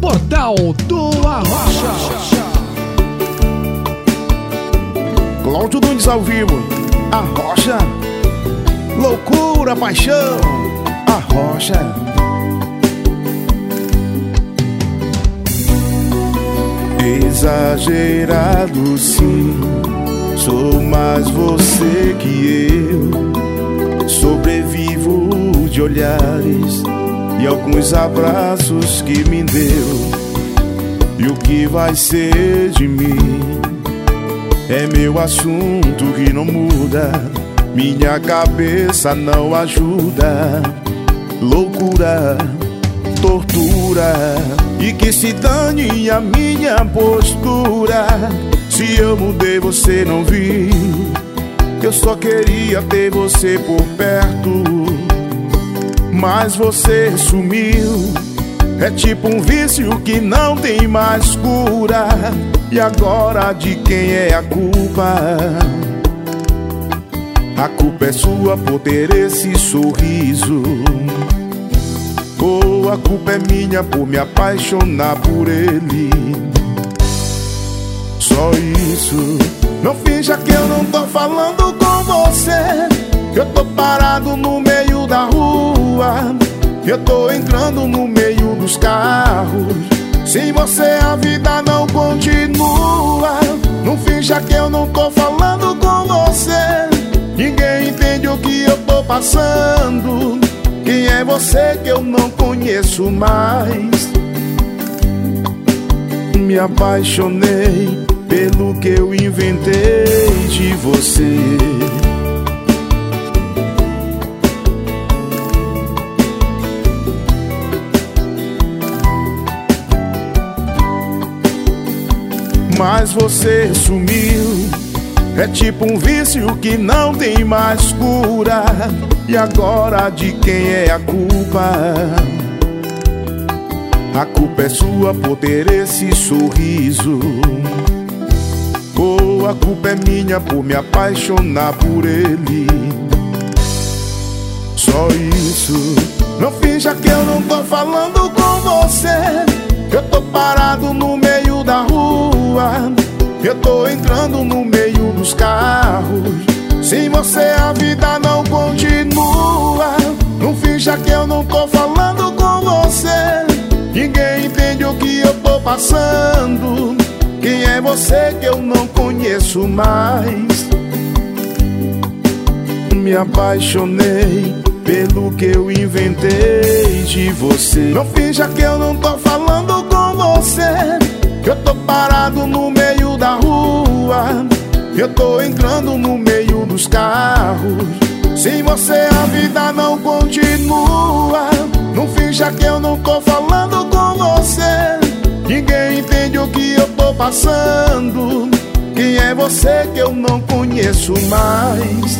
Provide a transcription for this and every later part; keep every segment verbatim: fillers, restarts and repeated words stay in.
Portal do Arrocha. Cláudio Nunes ao vivo, Arrocha. Loucura, paixão, Arrocha. Exagerado sim, sou mais você que eu. Sobrevivo de olhares e alguns abraços que me deu. E o que vai ser de mim é meu assunto que não muda. Minha cabeça não ajuda. Loucura, tortura, e que se dane a minha postura. Se eu mudei você não viu, eu só queria ter você por perto, mas você sumiu. É tipo um vício que não tem mais cura. E agora de quem é a culpa? A culpa é sua por ter esse sorriso, ou a culpa é minha por me apaixonar por ele? Só isso. Não finja que eu não tô falando com você. Eu tô parado no meio da rua, eu tô entrando no meio dos carros. Sem você a vida não continua. Não finja que eu não tô falando com você. Ninguém entende o que eu tô passando. Quem é você que eu não conheço mais? Me apaixonei pelo que eu inventei de você. Mas você sumiu. É tipo um vício que não tem mais cura. E agora de quem é a culpa? A culpa é sua por ter esse sorriso, ou a culpa é minha por me apaixonar por ele? Só isso. Não finja que eu não tô falando com você. Eu tô parado no meio da rua, eu tô entrando no meio dos carros. Sem você a vida não continua. Não finja que eu não tô falando com você. Ninguém entende o que eu tô passando. Quem é você que eu não conheço mais? Me apaixonei pelo que eu inventei de você. Não finja que eu não tô falando com você. Eu tô parado no meio da rua, eu tô entrando no meio dos carros. Sem você a vida não continua. Não finja que eu não tô falando com você. Ninguém entende o que eu tô passando. Quem é você que eu não conheço mais?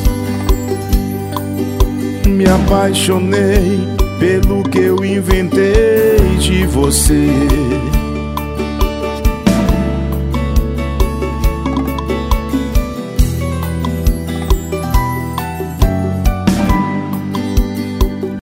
Me apaixonei pelo que eu inventei de você.